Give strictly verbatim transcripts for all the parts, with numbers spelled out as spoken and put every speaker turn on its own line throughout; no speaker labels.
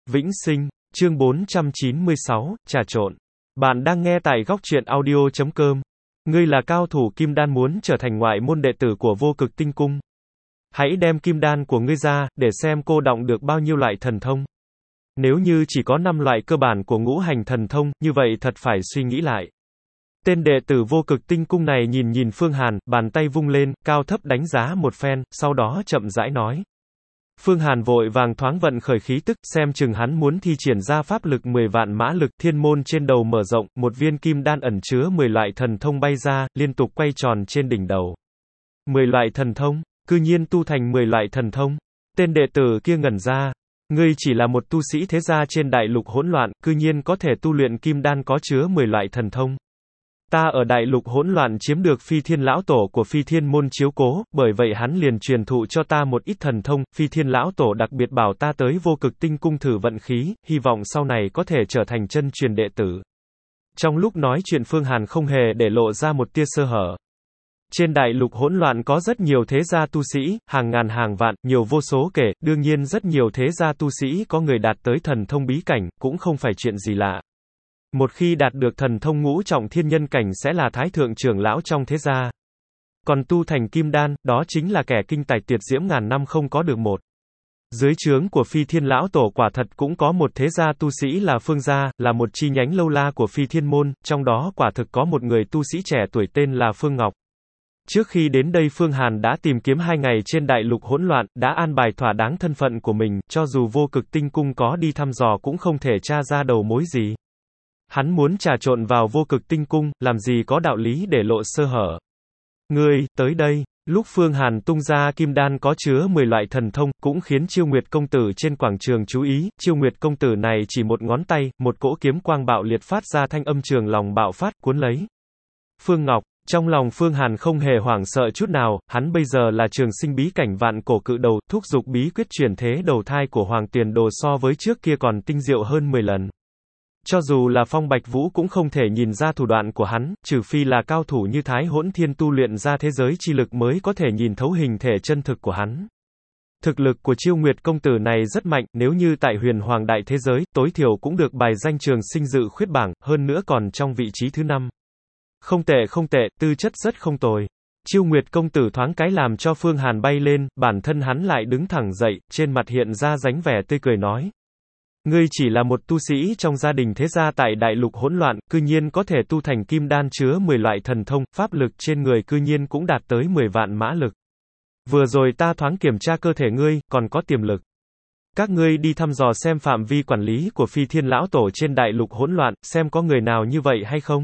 Vĩnh sinh, chương bốn trăm chín mươi sáu, trà trộn. Bạn đang nghe tại góc truyện audio chấm com. Ngươi là cao thủ kim đan muốn trở thành ngoại môn đệ tử của vô cực tinh cung. Hãy đem kim đan của ngươi ra, để xem cô đọng được bao nhiêu loại thần thông. Nếu như chỉ có năm loại cơ bản của ngũ hành thần thông, như vậy thật phải suy nghĩ lại. Tên đệ tử vô cực tinh cung này nhìn nhìn Phương Hàn, bàn tay vung lên, cao thấp đánh giá một phen, sau đó chậm rãi nói. Phương Hàn vội vàng thoáng vận khởi khí tức, xem chừng hắn muốn thi triển ra pháp lực mười vạn mã lực, thiên môn trên đầu mở rộng, một viên kim đan ẩn chứa mười loại thần thông bay ra, liên tục quay tròn trên đỉnh đầu. mười loại thần thông, cư nhiên tu thành mười loại thần thông. Tên đệ tử kia ngẩn ra. Ngươi chỉ là một tu sĩ thế gia trên đại lục hỗn loạn, cư nhiên có thể tu luyện kim đan có chứa mười loại thần thông. Ta ở đại lục hỗn loạn chiếm được phi thiên lão tổ của phi thiên môn chiếu cố, bởi vậy hắn liền truyền thụ cho ta một ít thần thông, phi thiên lão tổ đặc biệt bảo ta tới vô cực tinh cung thử vận khí, hy vọng sau này có thể trở thành chân truyền đệ tử. Trong lúc nói chuyện Phương Hàn không hề để lộ ra một tia sơ hở. Trên đại lục hỗn loạn có rất nhiều thế gia tu sĩ, hàng ngàn hàng vạn, nhiều vô số kể, đương nhiên rất nhiều thế gia tu sĩ có người đạt tới thần thông bí cảnh, cũng không phải chuyện gì lạ. Một khi đạt được thần thông ngũ trọng thiên nhân cảnh sẽ là thái thượng trưởng lão trong thế gia. Còn tu thành kim đan, đó chính là kẻ kinh tài tuyệt diễm ngàn năm không có được một. Dưới trướng của phi thiên lão tổ quả thật cũng có một thế gia tu sĩ là Phương gia, là một chi nhánh lâu la của phi thiên môn, trong đó quả thực có một người tu sĩ trẻ tuổi tên là Phương Ngọc. Trước khi đến đây Phương Hàn đã tìm kiếm hai ngày trên đại lục hỗn loạn, đã an bài thỏa đáng thân phận của mình, cho dù vô cực tinh cung có đi thăm dò cũng không thể tra ra đầu mối gì. Hắn muốn trà trộn vào vô cực tinh cung, làm gì có đạo lý để lộ sơ hở. Ngươi, tới đây. Lúc Phương Hàn tung ra kim đan có chứa mười loại thần thông, cũng khiến Chiêu Nguyệt công tử trên quảng trường chú ý. Chiêu Nguyệt công tử này chỉ một ngón tay, một cỗ kiếm quang bạo liệt phát ra thanh âm trường lòng bạo phát, cuốn lấy Phương Ngọc. Trong lòng Phương Hàn không hề hoảng sợ chút nào, hắn bây giờ là trường sinh bí cảnh vạn cổ cự đầu, thúc dục bí quyết chuyển thế đầu thai của Hoàng Tiền Đồ so với trước kia còn tinh diệu hơn mười lần. Cho dù là Phong Bạch Vũ cũng không thể nhìn ra thủ đoạn của hắn, trừ phi là cao thủ như Thái Hỗn Thiên tu luyện ra thế giới chi lực mới có thể nhìn thấu hình thể chân thực của hắn. Thực lực của Chiêu Nguyệt công tử này rất mạnh, nếu như tại huyền hoàng đại thế giới, tối thiểu cũng được bài danh trường sinh dự khuyết bảng, hơn nữa còn trong vị trí thứ năm. Không tệ không tệ, tư chất rất không tồi. Chiêu Nguyệt công tử thoáng cái làm cho Phương Hàn bay lên, bản thân hắn lại đứng thẳng dậy, trên mặt hiện ra dáng vẻ tươi cười nói. Ngươi chỉ là một tu sĩ trong gia đình thế gia tại đại lục hỗn loạn, cư nhiên có thể tu thành kim đan chứa mười loại thần thông, pháp lực trên người cư nhiên cũng đạt tới mười vạn mã lực. Vừa rồi ta thoáng kiểm tra cơ thể ngươi, còn có tiềm lực. Các ngươi đi thăm dò xem phạm vi quản lý của phi thiên lão tổ trên đại lục hỗn loạn, xem có người nào như vậy hay không?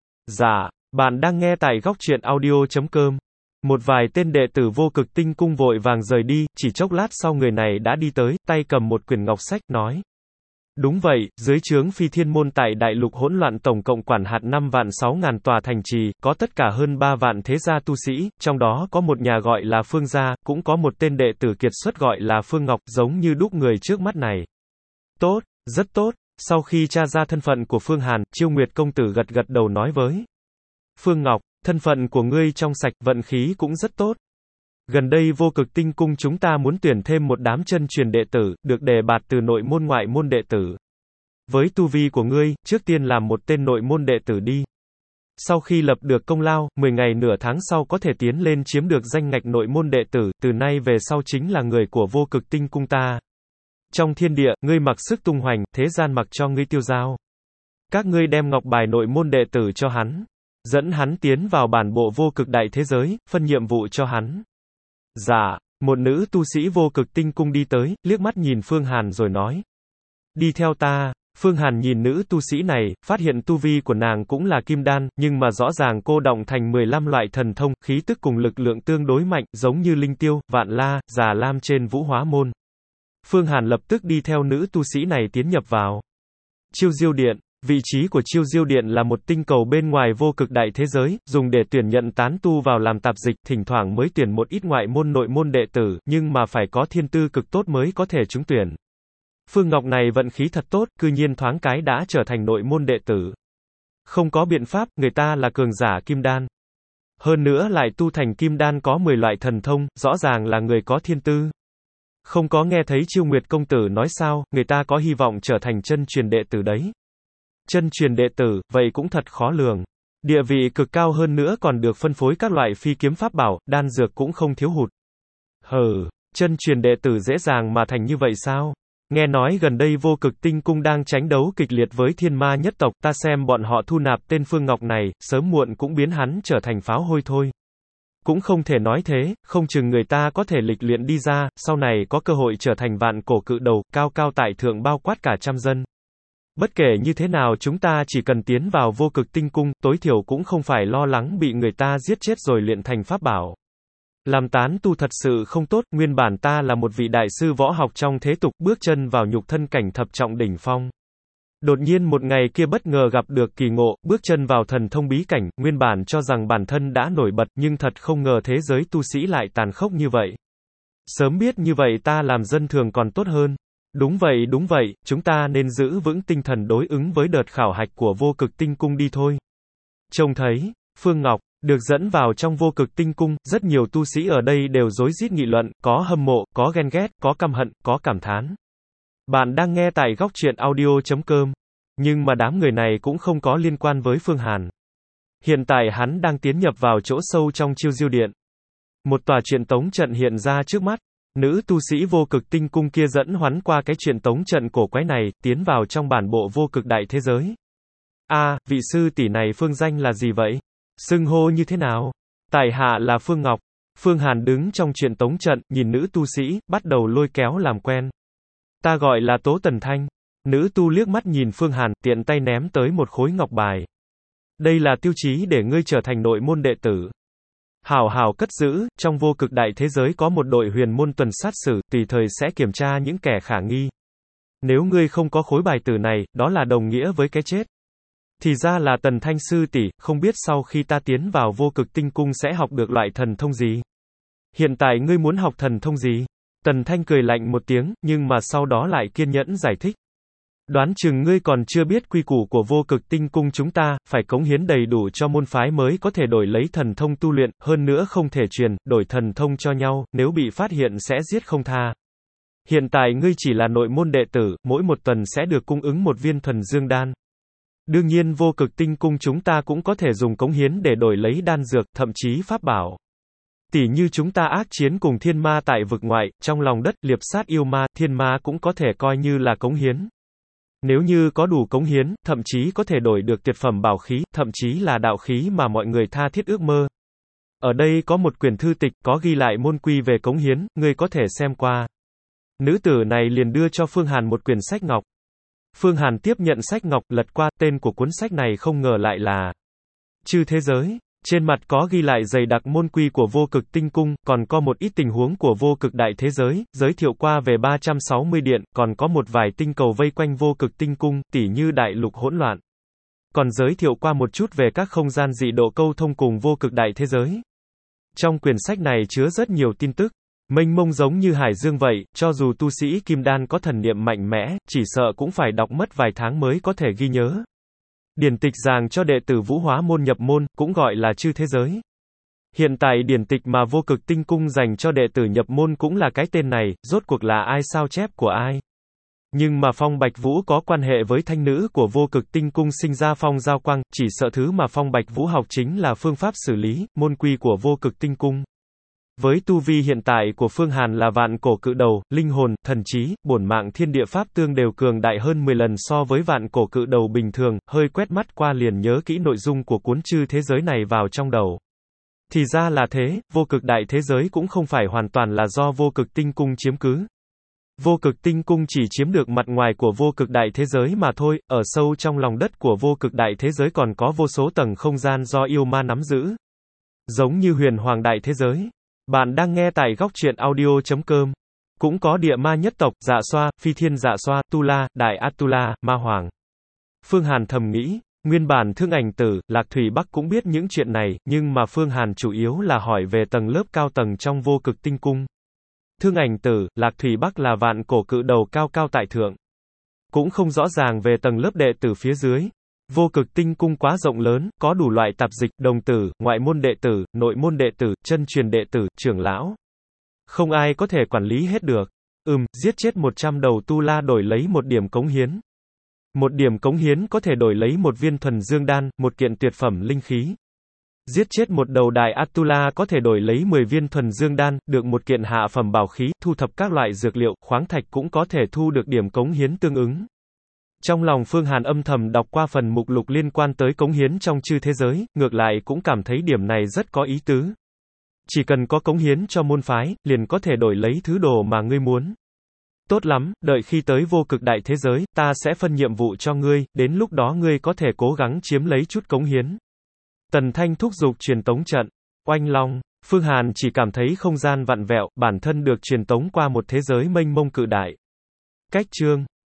Dạ, bạn đang nghe tại góc truyện audio chấm com. Một vài tên đệ tử vô cực tinh cung vội vàng rời đi, chỉ chốc lát sau người này đã đi tới, tay cầm một quyển ngọc sách, nói. Đúng vậy, dưới trướng phi thiên môn tại đại lục hỗn loạn tổng cộng quản hạt năm vạn sáu ngàn tòa thành trì, có tất cả hơn ba vạn thế gia tu sĩ, trong đó có một nhà gọi là Phương gia, cũng có một tên đệ tử kiệt xuất gọi là Phương Ngọc, giống như đúc người trước mắt này. Tốt, rất tốt. Sau khi tra ra thân phận của Phương Hàn, Chiêu Nguyệt công tử gật gật đầu nói với Phương Ngọc, thân phận của ngươi trong sạch, vận khí cũng rất tốt. Gần đây vô cực tinh cung chúng ta muốn tuyển thêm một đám chân truyền đệ tử, được đề bạt từ nội môn ngoại môn đệ tử. Với tu vi của ngươi, trước tiên làm một tên nội môn đệ tử đi. Sau khi lập được công lao, mười ngày nửa tháng sau có thể tiến lên chiếm được danh ngạch nội môn đệ tử, từ nay về sau chính là người của vô cực tinh cung ta. Trong thiên địa, ngươi mặc sức tung hoành, thế gian mặc cho ngươi tiêu dao. Các ngươi đem ngọc bài nội môn đệ tử cho hắn. Dẫn hắn tiến vào bản bộ vô cực đại thế giới, phân nhiệm vụ cho hắn. Dạ, một nữ tu sĩ vô cực tinh cung đi tới, liếc mắt nhìn Phương Hàn rồi nói. Đi theo ta. Phương Hàn nhìn nữ tu sĩ này, phát hiện tu vi của nàng cũng là kim đan, nhưng mà rõ ràng cô động thành mười lăm loại thần thông, khí tức cùng lực lượng tương đối mạnh, giống như Linh Tiêu, Vạn La, Già Lam trên Vũ Hóa Môn. Phương Hàn lập tức đi theo nữ tu sĩ này tiến nhập vào Chiêu Diêu Điện. Vị trí của Chiêu Diêu Điện là một tinh cầu bên ngoài vô cực đại thế giới, dùng để tuyển nhận tán tu vào làm tạp dịch, thỉnh thoảng mới tuyển một ít ngoại môn nội môn đệ tử, nhưng mà phải có thiên tư cực tốt mới có thể trúng tuyển. Phương Ngọc này vận khí thật tốt, cư nhiên thoáng cái đã trở thành nội môn đệ tử. Không có biện pháp, người ta là cường giả kim đan. Hơn nữa lại tu thành kim đan có mười loại thần thông, rõ ràng là người có thiên tư. Không có nghe thấy Chiêu Nguyệt công tử nói sao, người ta có hy vọng trở thành chân truyền đệ tử đấy. Chân truyền đệ tử, vậy cũng thật khó lường. Địa vị cực cao hơn nữa còn được phân phối các loại phi kiếm pháp bảo, đan dược cũng không thiếu hụt. Hừ, chân truyền đệ tử dễ dàng mà thành như vậy sao? Nghe nói gần đây Vô Cực Tinh Cung đang tranh đấu kịch liệt với Thiên Ma nhất tộc, ta xem bọn họ thu nạp tên Phương Ngọc này, sớm muộn cũng biến hắn trở thành pháo hôi thôi. Cũng không thể nói thế, không chừng người ta có thể lịch luyện đi ra, sau này có cơ hội trở thành vạn cổ cự đầu, cao cao tại thượng bao quát cả trăm dân. Bất kể như thế nào chúng ta chỉ cần tiến vào Vô Cực Tinh Cung, tối thiểu cũng không phải lo lắng bị người ta giết chết rồi luyện thành pháp bảo. Làm tán tu thật sự không tốt, nguyên bản ta là một vị đại sư võ học trong thế tục, bước chân vào nhục thân cảnh thập trọng đỉnh phong. Đột nhiên một ngày kia bất ngờ gặp được kỳ ngộ, bước chân vào thần thông bí cảnh, nguyên bản cho rằng bản thân đã nổi bật, nhưng thật không ngờ thế giới tu sĩ lại tàn khốc như vậy. Sớm biết như vậy ta làm dân thường còn tốt hơn. Đúng vậy đúng vậy, chúng ta nên giữ vững tinh thần đối ứng với đợt khảo hạch của Vô Cực Tinh Cung đi thôi. Trông thấy, Phương Ngọc được dẫn vào trong Vô Cực Tinh Cung, rất nhiều tu sĩ ở đây đều rối rít nghị luận, có hâm mộ, có ghen ghét, có căm hận, có cảm thán. Bạn đang nghe tại góc truyện audio chấm com. Nhưng mà đám người này cũng không có liên quan với Phương Hàn. Hiện tại hắn đang tiến nhập vào chỗ sâu trong Chiêu Diêu Điện. Một tòa truyền tống trận hiện ra trước mắt. Nữ tu sĩ Vô Cực Tinh Cung kia dẫn hắn qua cái truyền tống trận cổ quái này, tiến vào trong bản bộ vô cực đại thế giới. A, à, vị sư tỷ này phương danh là gì vậy? Xưng hô như thế nào? Tại hạ là Phương Ngọc. Phương Hàn đứng trong truyền tống trận, nhìn nữ tu sĩ, bắt đầu lôi kéo làm quen. Ta gọi là Tố Tần Thanh. Nữ tu liếc mắt nhìn Phương Hàn, tiện tay ném tới một khối ngọc bài. Đây là tiêu chí để ngươi trở thành nội môn đệ tử. Hảo hảo cất giữ, trong vô cực đại thế giới có một đội huyền môn tuần sát xử, tùy thời sẽ kiểm tra những kẻ khả nghi. Nếu ngươi không có khối bài tử này, đó là đồng nghĩa với cái chết. Thì ra là Tần Thanh sư tỷ, không biết sau khi ta tiến vào Vô Cực Tinh Cung sẽ học được loại thần thông gì? Hiện tại ngươi muốn học thần thông gì? Tần Thanh cười lạnh một tiếng, nhưng mà sau đó lại kiên nhẫn giải thích. Đoán chừng ngươi còn chưa biết quy củ của Vô Cực Tinh Cung chúng ta, phải cống hiến đầy đủ cho môn phái mới có thể đổi lấy thần thông tu luyện, hơn nữa không thể truyền, đổi thần thông cho nhau, nếu bị phát hiện sẽ giết không tha. Hiện tại ngươi chỉ là nội môn đệ tử, mỗi một tuần sẽ được cung ứng một viên thuần dương đan. Đương nhiên Vô Cực Tinh Cung chúng ta cũng có thể dùng cống hiến để đổi lấy đan dược, thậm chí pháp bảo. Tỷ như chúng ta ác chiến cùng thiên ma tại vực ngoại, trong lòng đất, liệp sát yêu ma, thiên ma cũng có thể coi như là cống hiến. Nếu như có đủ cống hiến, thậm chí có thể đổi được tuyệt phẩm bảo khí, thậm chí là đạo khí mà mọi người tha thiết ước mơ. Ở đây có một quyển thư tịch, có ghi lại môn quy về cống hiến, ngươi có thể xem qua. Nữ tử này liền đưa cho Phương Hàn một quyển sách ngọc. Phương Hàn tiếp nhận sách ngọc, lật qua, tên của cuốn sách này không ngờ lại là Chư Thế Giới. Trên mặt có ghi lại dày đặc môn quy của Vô Cực Tinh Cung, còn có một ít tình huống của Vô Cực Đại Thế Giới, giới thiệu qua về ba trăm sáu mươi điện, còn có một vài tinh cầu vây quanh Vô Cực Tinh Cung, tỉ như đại lục hỗn loạn. Còn giới thiệu qua một chút về các không gian dị độ câu thông cùng Vô Cực Đại Thế Giới. Trong quyển sách này chứa rất nhiều tin tức, mênh mông giống như hải dương vậy, cho dù tu sĩ kim đan có thần niệm mạnh mẽ, chỉ sợ cũng phải đọc mất vài tháng mới có thể ghi nhớ. Điển tịch giảng cho đệ tử Vũ Hóa môn nhập môn, cũng gọi là Chư Thế Giới. Hiện tại điển tịch mà Vô Cực Tinh Cung dành cho đệ tử nhập môn cũng là cái tên này, rốt cuộc là ai sao chép của ai. Nhưng mà Phong Bạch Vũ có quan hệ với thanh nữ của Vô Cực Tinh Cung sinh ra Phong Giao Quang, chỉ sợ thứ mà Phong Bạch Vũ học chính là phương pháp xử lý, môn quy của Vô Cực Tinh Cung. Với tu vi hiện tại của Phương Hàn là vạn cổ cự đầu, linh hồn, thần trí, bổn mạng thiên địa pháp tương đều cường đại hơn mười lần so với vạn cổ cự đầu bình thường, hơi quét mắt qua liền nhớ kỹ nội dung của cuốn Chư Thế Giới này vào trong đầu. Thì ra là thế, Vô Cực Đại Thế Giới cũng không phải hoàn toàn là do Vô Cực Tinh Cung chiếm cứ. Vô Cực Tinh Cung chỉ chiếm được mặt ngoài của Vô Cực Đại Thế Giới mà thôi, ở sâu trong lòng đất của Vô Cực Đại Thế Giới còn có vô số tầng không gian do yêu ma nắm giữ. Giống như Huyền Hoàng Đại Thế Giới. Bạn đang nghe tại góc truyện audio chấm com. Cũng có địa ma nhất tộc, Dạ Xoa, Phi Thiên Dạ Xoa, Tu La, Đại Atula, Ma Hoàng. Phương Hàn thầm nghĩ, nguyên bản Thương Ảnh Tử, Lạc Thủy Bắc cũng biết những chuyện này, nhưng mà Phương Hàn chủ yếu là hỏi về tầng lớp cao tầng trong Vô Cực Tinh Cung. Thương Ảnh Tử, Lạc Thủy Bắc là vạn cổ cự đầu cao cao tại thượng. Cũng không rõ ràng về tầng lớp đệ tử phía dưới. Vô Cực Tinh Cung quá rộng lớn, có đủ loại tạp dịch, đồng tử, ngoại môn đệ tử, nội môn đệ tử, chân truyền đệ tử, trưởng lão. Không ai có thể quản lý hết được. Ừm, giết chết một trăm đầu tu la đổi lấy một điểm cống hiến. Một điểm cống hiến có thể đổi lấy một viên thuần dương đan, một kiện tuyệt phẩm linh khí. Giết chết một đầu đại Atula có thể đổi lấy mười viên thuần dương đan, được một kiện hạ phẩm bảo khí, thu thập các loại dược liệu, khoáng thạch cũng có thể thu được điểm cống hiến tương ứng. Trong lòng Phương Hàn âm thầm đọc qua phần mục lục liên quan tới cống hiến trong chư thế giới, ngược lại cũng cảm thấy điểm này rất có ý tứ. Chỉ cần có cống hiến cho môn phái, liền có thể đổi lấy thứ đồ mà ngươi muốn. Tốt lắm, đợi khi tới vô cực đại thế giới, ta sẽ phân nhiệm vụ cho ngươi, đến lúc đó ngươi có thể cố gắng chiếm lấy chút cống hiến. Tần Thanh thúc giục truyền tống trận. Oanh long, Phương Hàn chỉ cảm thấy không gian vặn vẹo, bản thân được truyền tống qua một thế giới mênh mông cự đại. Cách chương